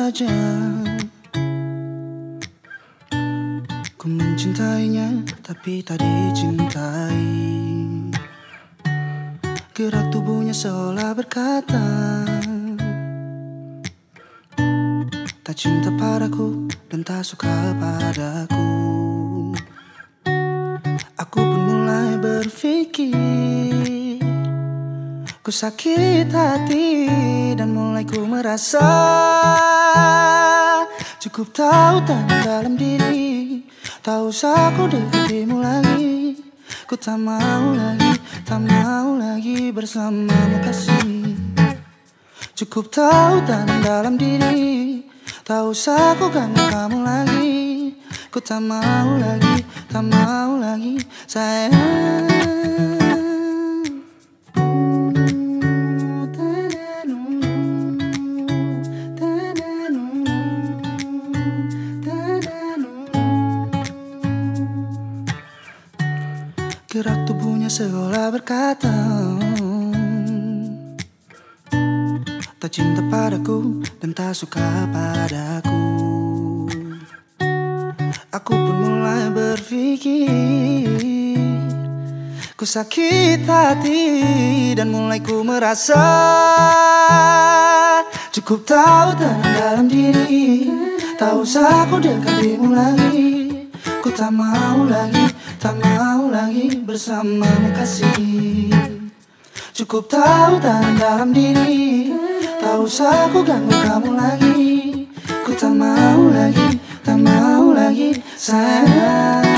saja ku mencintainya tapi tak dicintai. Gerak tubuhnya seolah berkata tak cinta padaku dan tak suka padaku. Aku pun mulai berpikir ku sakit hati dan mulai ku merasa cukup tahu tanda dalam diri. Tak usah ku dekatimu lagi. Ku tak mau lagi bersamamu kasih. Cukup tahu tanda dalam diri. Tak usah ku ganggu kamu lagi. Ku tak mau lagi sayang. Gerak tubuhnya seolah berkata tak cinta padaku dan tak suka padaku. Aku pun mulai berpikir ku sakit hati dan mulai ku merasa cukup tahu tanda dalam diri. Tak usah ku dekatimu lagi. Ku tak mau lagi bersamamu kasih. Cukup tahu tanda dalam diri. Tak usah ku ganggu kamu lagi. Ku tak mau lagi sayang.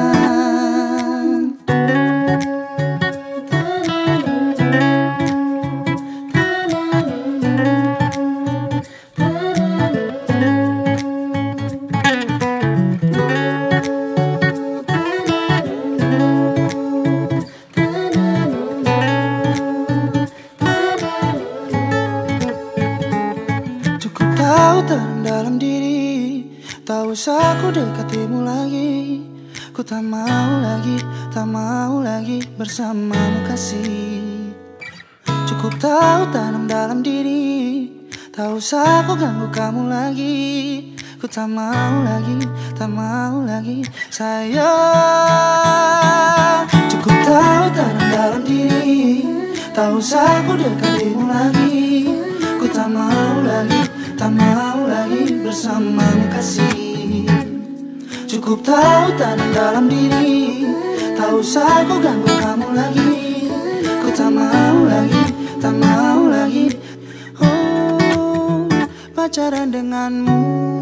Tahu dalam diri. Tak usah ku dekatimu lagi. Ku tak mau lagi bersamamu kasih. Cukup tahu tanam dalam diri. Tak usah ku ganggu kamu lagi. Ku tak mau lagi sayang. Cukup tahu tanam dalam diri. Tak usah ku dekatimu lagi. Ku tak mau lagi bersamamu kasih. Cukup tahu tanam dalam diri. Tak usah ku ganggu kamu lagi. Ku tak mau lagi oh, pacaran denganmu.